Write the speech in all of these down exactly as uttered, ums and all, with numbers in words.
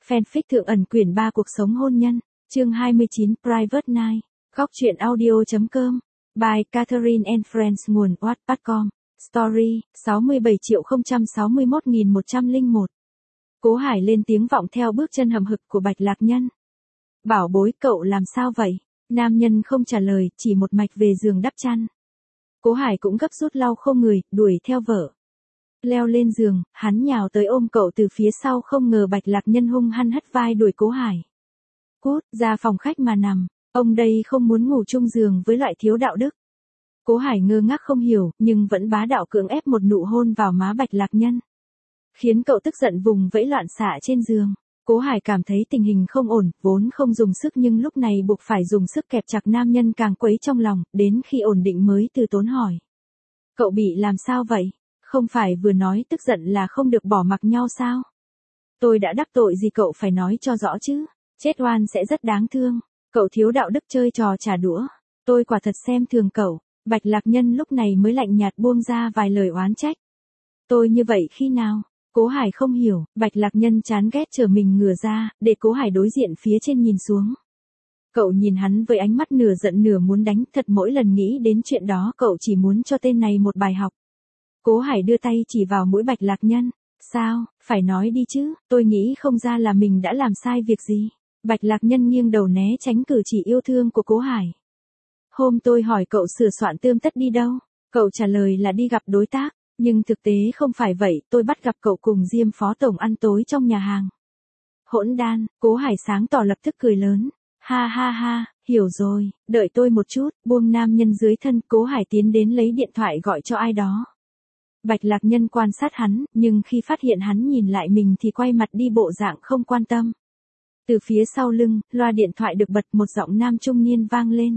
Fanfic thượng ẩn quyển ba cuộc sống hôn nhân, chương hai mươi chín Private Night, góc truyện audio.com, by Catherine and Friends nguồn wattpad chấm com, story, sáu mươi bảy triệu không trăm sáu mươi mốt nghìn một trăm lẻ một. Cố Hải lên tiếng vọng theo bước chân hầm hực của Bạch Lạc Nhân. Bảo bối, cậu làm sao vậy? Nam nhân không trả lời, chỉ một mạch về giường đắp chăn. Cố Hải cũng gấp rút lau khô người, đuổi theo vợ. Leo lên giường, hắn nhào tới ôm cậu từ phía sau, không ngờ Bạch Lạc Nhân hung hăng hất vai đuổi Cố Hải. Cút, ra phòng khách mà nằm, ông đây không muốn ngủ chung giường với loại thiếu đạo đức. Cố Hải ngơ ngác không hiểu, nhưng vẫn bá đạo cưỡng ép một nụ hôn vào má Bạch Lạc Nhân. Khiến cậu tức giận vùng vẫy loạn xạ trên giường. Cố Hải cảm thấy tình hình không ổn, vốn không dùng sức nhưng lúc này buộc phải dùng sức kẹp chặt nam nhân càng quấy trong lòng, đến khi ổn định mới từ tốn hỏi. Cậu bị làm sao vậy? Không phải vừa nói tức giận là không được bỏ mặc nhau sao? Tôi đã đắc tội gì cậu phải nói cho rõ chứ? Chết oan sẽ rất đáng thương. Cậu thiếu đạo đức chơi trò trả đũa. Tôi quả thật xem thường cậu. Bạch Lạc Nhân lúc này mới lạnh nhạt buông ra vài lời oán trách. Tôi như vậy khi nào? Cố Hải không hiểu, Bạch Lạc Nhân chán ghét trở mình ngửa ra, để Cố Hải đối diện phía trên nhìn xuống. Cậu nhìn hắn với ánh mắt nửa giận nửa muốn đánh, thật mỗi lần nghĩ đến chuyện đó cậu chỉ muốn cho tên này một bài học. Cố Hải đưa tay chỉ vào mũi Bạch Lạc Nhân. Sao, phải nói đi chứ, tôi nghĩ không ra là mình đã làm sai việc gì. Bạch Lạc Nhân nghiêng đầu né tránh cử chỉ yêu thương của Cố Hải. Hôm tôi hỏi cậu sửa soạn tươm tất đi đâu, cậu trả lời là đi gặp đối tác. Nhưng thực tế không phải vậy, tôi bắt gặp cậu cùng Diêm Phó Tổng ăn tối trong nhà hàng. Hỗn đan, Cố Hải sáng tỏ lập tức cười lớn. Ha ha ha, hiểu rồi, đợi tôi một chút, buông nam nhân dưới thân. Cố Hải tiến đến lấy điện thoại gọi cho ai đó. Bạch Lạc Nhân quan sát hắn, nhưng khi phát hiện hắn nhìn lại mình thì quay mặt đi bộ dạng không quan tâm. Từ phía sau lưng, loa điện thoại được bật, một giọng nam trung niên vang lên.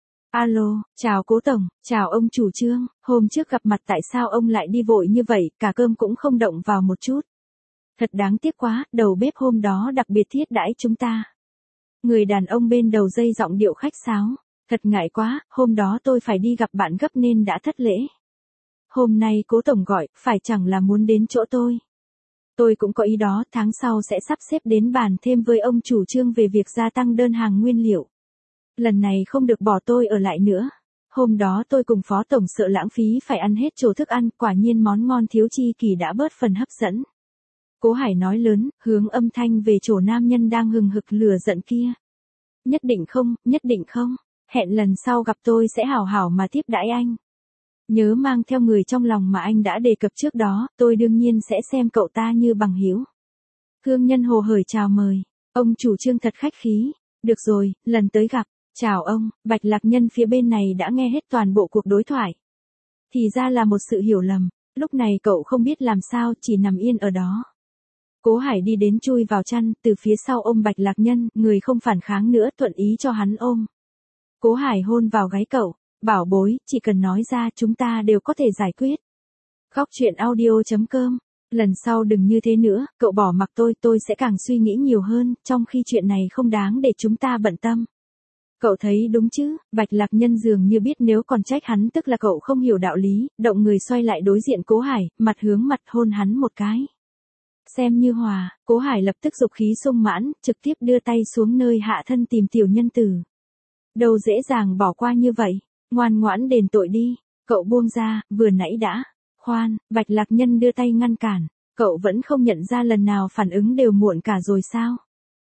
Alo, chào Cố Tổng, chào ông chủ Trương, hôm trước gặp mặt tại sao ông lại đi vội như vậy, cả cơm cũng không động vào một chút. Thật đáng tiếc quá, đầu bếp hôm đó đặc biệt thiết đãi chúng ta. Người đàn ông bên đầu dây giọng điệu khách sáo. Thật ngại quá, hôm đó tôi phải đi gặp bạn gấp nên đã thất lễ. Hôm nay Cố Tổng gọi, phải chẳng là muốn đến chỗ tôi. Tôi cũng có ý đó, tháng sau sẽ sắp xếp đến bàn thêm với ông chủ Trương về việc gia tăng đơn hàng nguyên liệu. Lần này không được bỏ tôi ở lại nữa. Hôm đó tôi cùng Phó Tổng sợ lãng phí phải ăn hết chỗ thức ăn, quả nhiên món ngon thiếu chi kỳ đã bớt phần hấp dẫn. Cố Hải nói lớn, hướng âm thanh về chỗ nam nhân đang hừng hực lửa giận kia. Nhất định không, nhất định không. Hẹn lần sau gặp tôi sẽ hảo hảo mà tiếp đãi anh. Nhớ mang theo người trong lòng mà anh đã đề cập trước đó, tôi đương nhiên sẽ xem cậu ta như bằng hữu. Thương nhân hồ hởi chào mời. Ông chủ Trương thật khách khí. Được rồi, lần tới gặp. Chào ông. Bạch Lạc Nhân phía bên này đã nghe hết toàn bộ cuộc đối thoại. Thì ra là một sự hiểu lầm. Lúc này cậu không biết làm sao, chỉ nằm yên ở đó. Cố Hải đi đến chui vào chăn, từ phía sau ôm Bạch Lạc Nhân, người không phản kháng nữa, thuận ý cho hắn ôm. Cố Hải hôn vào gáy cậu. Bảo bối, chỉ cần nói ra chúng ta đều có thể giải quyết. Góc truyện audio.com. Lần sau đừng như thế nữa, cậu bỏ mặc tôi, tôi sẽ càng suy nghĩ nhiều hơn, trong khi chuyện này không đáng để chúng ta bận tâm. Cậu thấy đúng chứ? Bạch Lạc Nhân dường như biết nếu còn trách hắn tức là cậu không hiểu đạo lý, động người xoay lại đối diện Cố Hải, mặt hướng mặt hôn hắn một cái. Xem như hòa, Cố Hải lập tức dục khí sung mãn, trực tiếp đưa tay xuống nơi hạ thân tìm tiểu nhân tử. Đâu dễ dàng bỏ qua như vậy, ngoan ngoãn đền tội đi, cậu buông ra, vừa nãy đã. Khoan, Bạch Lạc Nhân đưa tay ngăn cản, cậu vẫn không nhận ra lần nào phản ứng đều muộn cả rồi sao?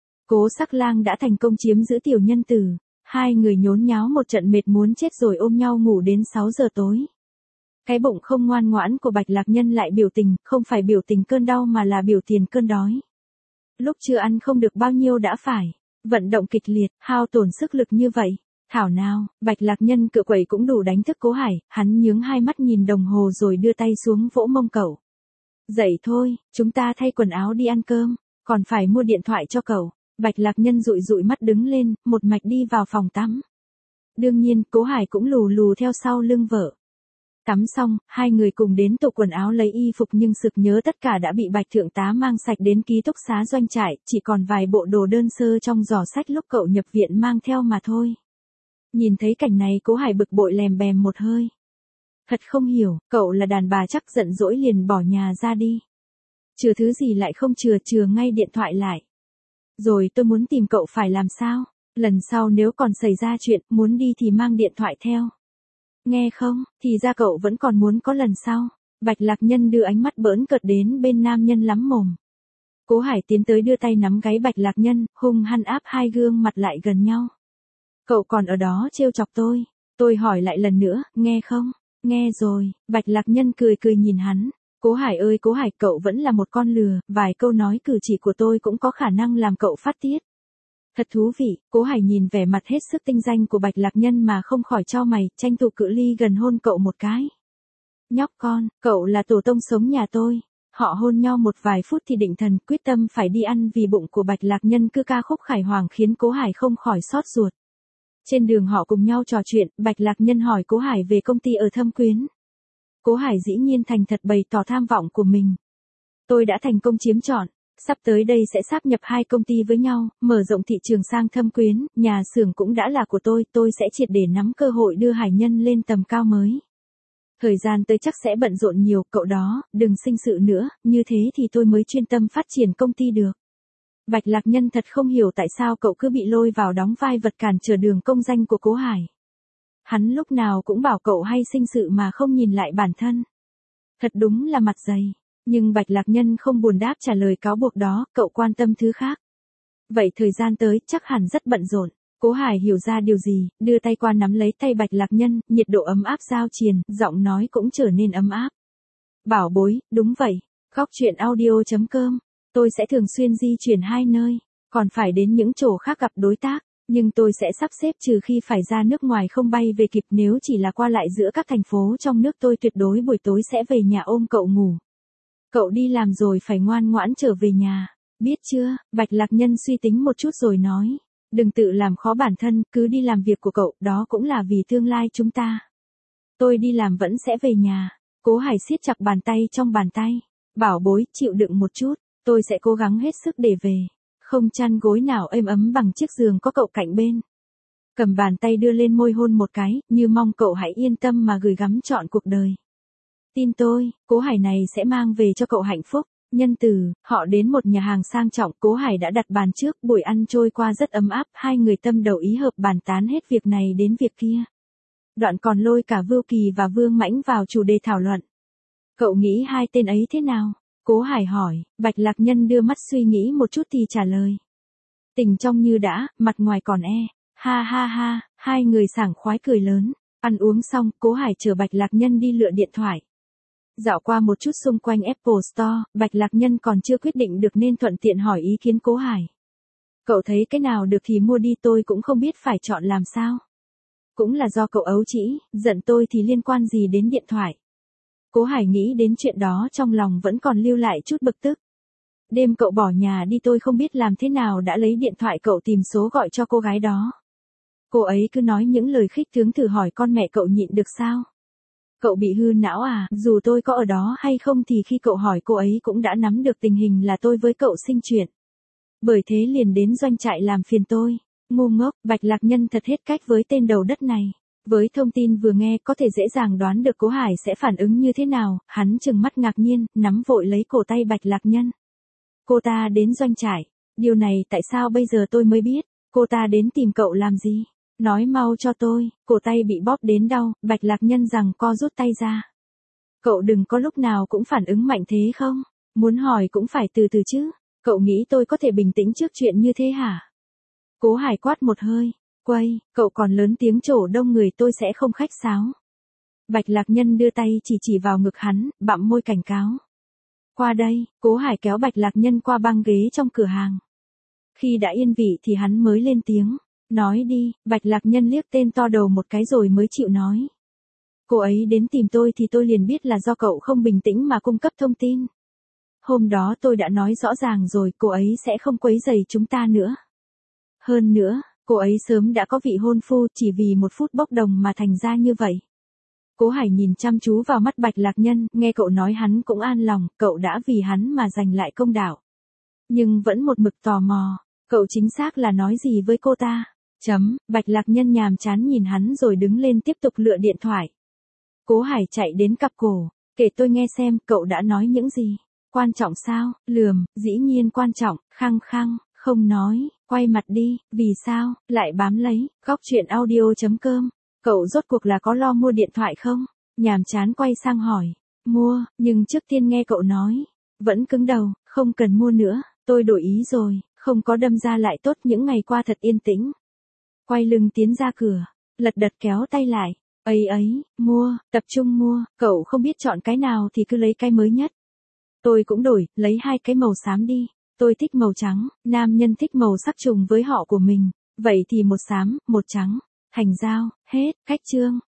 Cố Sắc Lang đã thành công chiếm giữ tiểu nhân tử. Hai người nhốn nháo một trận mệt muốn chết rồi ôm nhau ngủ đến sáu giờ tối. Cái bụng không ngoan ngoãn của Bạch Lạc Nhân lại biểu tình, không phải biểu tình cơn đau mà là biểu tiền cơn đói. Lúc chưa ăn không được bao nhiêu đã phải vận động kịch liệt, hao tổn sức lực như vậy. Thảo nào, Bạch Lạc Nhân cựa quậy cũng đủ đánh thức Cố Hải, hắn nhướng hai mắt nhìn đồng hồ rồi đưa tay xuống vỗ mông cậu. Dậy thôi, chúng ta thay quần áo đi ăn cơm, còn phải mua điện thoại cho cậu. Bạch Lạc Nhân dụi dụi mắt đứng lên, một mạch đi vào phòng tắm. Đương nhiên, Cố Hải cũng lù lù theo sau lưng vợ. Tắm xong, hai người cùng đến tủ quần áo lấy y phục nhưng sực nhớ tất cả đã bị Bạch Thượng tá mang sạch đến ký túc xá doanh trại, chỉ còn vài bộ đồ đơn sơ trong giỏ sách lúc cậu nhập viện mang theo mà thôi. Nhìn thấy cảnh này Cố Hải bực bội lèm bèm một hơi. Thật không hiểu, cậu là đàn bà chắc giận dỗi liền bỏ nhà ra đi. Chừa thứ gì lại không chừa, chừa ngay điện thoại lại. Rồi tôi muốn tìm cậu phải làm sao? Lần sau nếu còn xảy ra chuyện, muốn đi thì mang điện thoại theo. Nghe không, thì ra cậu vẫn còn muốn có lần sau. Bạch Lạc Nhân đưa ánh mắt bỡn cợt đến bên nam nhân lắm mồm. Cố Hải tiến tới đưa tay nắm gáy Bạch Lạc Nhân, hung hăng áp hai gương mặt lại gần nhau. Cậu còn ở đó trêu chọc tôi. Tôi hỏi lại lần nữa, nghe không? Nghe rồi, Bạch Lạc Nhân cười cười nhìn hắn. Cố Hải ơi Cố Hải, cậu vẫn là một con lừa, vài câu nói cử chỉ của tôi cũng có khả năng làm cậu phát tiết. Thật thú vị, Cố Hải nhìn vẻ mặt hết sức tinh danh của Bạch Lạc Nhân mà không khỏi chau mày, tranh thủ cự ly gần hôn cậu một cái. Nhóc con, cậu là tổ tông sống nhà tôi. Họ hôn nhau một vài phút thì định thần quyết tâm phải đi ăn vì bụng của Bạch Lạc Nhân cứ ca khúc khải hoàng khiến Cố Hải không khỏi xót ruột. Trên đường họ cùng nhau trò chuyện, Bạch Lạc Nhân hỏi Cố Hải về công ty ở Thâm Quyến. Cố Hải dĩ nhiên thành thật bày tỏ tham vọng của mình. Tôi đã thành công chiếm trọn, sắp tới đây sẽ sáp nhập hai công ty với nhau, mở rộng thị trường sang Thâm Quyến, nhà xưởng cũng đã là của tôi, tôi sẽ triệt để nắm cơ hội đưa Hải Nhân lên tầm cao mới. Thời gian tới chắc sẽ bận rộn nhiều, cậu đó, đừng sinh sự nữa, như thế thì tôi mới chuyên tâm phát triển công ty được. Bạch Lạc Nhân thật không hiểu tại sao cậu cứ bị lôi vào đóng vai vật cản trở đường công danh của Cố Hải. Hắn lúc nào cũng bảo cậu hay sinh sự mà không nhìn lại bản thân. Thật đúng là mặt dày, nhưng Bạch Lạc Nhân không buồn đáp trả lời cáo buộc đó, cậu quan tâm thứ khác. Vậy thời gian tới chắc hẳn rất bận rộn. Cố Hải hiểu ra điều gì, đưa tay qua nắm lấy tay Bạch Lạc Nhân, nhiệt độ ấm áp giao triền, giọng nói cũng trở nên ấm áp. Bảo bối, đúng vậy, góc truyện audio chấm com, tôi sẽ thường xuyên di chuyển hai nơi, còn phải đến những chỗ khác gặp đối tác, nhưng tôi sẽ sắp xếp trừ khi phải ra nước ngoài không bay về kịp, nếu chỉ là qua lại giữa các thành phố trong nước tôi tuyệt đối buổi tối sẽ về nhà ôm cậu ngủ. Cậu đi làm rồi phải ngoan ngoãn trở về nhà, biết chưa? Bạch Lạc Nhân suy tính một chút rồi nói. Đừng tự làm khó bản thân, cứ đi làm việc của cậu, đó cũng là vì tương lai chúng ta. Tôi đi làm vẫn sẽ về nhà. Cố Hải siết chặt bàn tay trong bàn tay. Bảo bối, chịu đựng một chút, tôi sẽ cố gắng hết sức để về. Không chăn gối nào êm ấm bằng chiếc giường có cậu cạnh bên. Cầm bàn tay đưa lên môi hôn một cái, như mong cậu hãy yên tâm mà gửi gắm trọn cuộc đời. Tin tôi, Cố Hải này sẽ mang về cho cậu hạnh phúc. Nhân từ, họ đến một nhà hàng sang trọng, Cố Hải đã đặt bàn trước, buổi ăn trôi qua rất ấm áp, hai người tâm đầu ý hợp bàn tán hết việc này đến việc kia. Đoạn còn lôi cả Vưu Kỳ và Vương Mãnh vào chủ đề thảo luận. Cậu nghĩ hai tên ấy thế nào? Cố Hải hỏi, Bạch Lạc Nhân đưa mắt suy nghĩ một chút thì trả lời. Tình trong như đã, mặt ngoài còn e, ha ha ha, hai người sảng khoái cười lớn, ăn uống xong, Cố Hải chở Bạch Lạc Nhân đi lựa điện thoại. Dạo qua một chút xung quanh Apple Store, Bạch Lạc Nhân còn chưa quyết định được nên thuận tiện hỏi ý kiến Cố Hải. Cậu thấy cái nào được thì mua đi, tôi cũng không biết phải chọn làm sao. Cũng là do cậu ấu trĩ, giận tôi thì liên quan gì đến điện thoại. Cố Hải nghĩ đến chuyện đó trong lòng vẫn còn lưu lại chút bực tức. Đêm cậu bỏ nhà đi tôi không biết làm thế nào đã lấy điện thoại cậu tìm số gọi cho cô gái đó. Cô ấy cứ nói những lời khích tướng, thử hỏi con mẹ cậu nhịn được sao? Cậu bị hư não à? Dù tôi có ở đó hay không thì khi cậu hỏi cô ấy cũng đã nắm được tình hình là tôi với cậu sinh chuyện. Bởi thế liền đến doanh trại làm phiền tôi. Ngu ngốc, Bạch Lạc Nhân thật hết cách với tên đầu đất này. Với thông tin vừa nghe có thể dễ dàng đoán được Cố Hải sẽ phản ứng như thế nào, hắn trừng mắt ngạc nhiên, nắm vội lấy cổ tay Bạch Lạc Nhân. Cô ta đến doanh trại, điều này tại sao bây giờ tôi mới biết, cô ta đến tìm cậu làm gì? Nói mau cho tôi, cổ tay bị bóp đến đau, Bạch Lạc Nhân rằng co rút tay ra. Cậu đừng có lúc nào cũng phản ứng mạnh thế không? Muốn hỏi cũng phải từ từ chứ, cậu nghĩ tôi có thể bình tĩnh trước chuyện như thế hả? Cố Hải quát một hơi, quay, cậu còn lớn tiếng chỗ đông người tôi sẽ không khách sáo. Bạch Lạc Nhân đưa tay chỉ chỉ vào ngực hắn, bặm môi cảnh cáo. Qua đây, Cố Hải kéo Bạch Lạc Nhân qua băng ghế trong cửa hàng. Khi đã yên vị thì hắn mới lên tiếng. Nói đi, Bạch Lạc Nhân liếc tên to đầu một cái rồi mới chịu nói. Cô ấy đến tìm tôi thì tôi liền biết là do cậu không bình tĩnh mà cung cấp thông tin. Hôm đó tôi đã nói rõ ràng rồi, cô ấy sẽ không quấy rầy chúng ta nữa. Hơn nữa, cô ấy sớm đã có vị hôn phu, chỉ vì một phút bốc đồng mà thành ra như vậy. Cố Hải nhìn chăm chú vào mắt Bạch Lạc Nhân, nghe cậu nói hắn cũng an lòng, cậu đã vì hắn mà giành lại công đạo. Nhưng vẫn một mực tò mò, cậu chính xác là nói gì với cô ta? Chấm, Bạch Lạc Nhân nhàm chán nhìn hắn rồi đứng lên tiếp tục lựa điện thoại. Cố Hải chạy đến cặp cổ, kể tôi nghe xem, cậu đã nói những gì? Quan trọng sao? Lườm, dĩ nhiên quan trọng, khăng khăng, Không nói, quay mặt đi, vì sao, lại bám lấy, góc chuyện audio.com. Cậu rốt cuộc là có lo mua điện thoại không? Nhàm chán quay sang hỏi. Mua, nhưng trước tiên nghe cậu nói. Vẫn cứng đầu, không cần mua nữa, tôi đổi ý rồi, không có đâm ra lại tốt, những ngày qua thật yên tĩnh. Quay lưng tiến ra cửa, lật đật kéo tay lại. Ấy ấy, mua, tập trung mua, cậu không biết chọn cái nào thì cứ lấy cái mới nhất. Tôi cũng đổi, lấy hai cái màu xám đi. Tôi thích màu trắng, nam nhân thích màu sắc trùng với họ của mình. Vậy thì một xám, một trắng. Thành giao, hết, khách chương.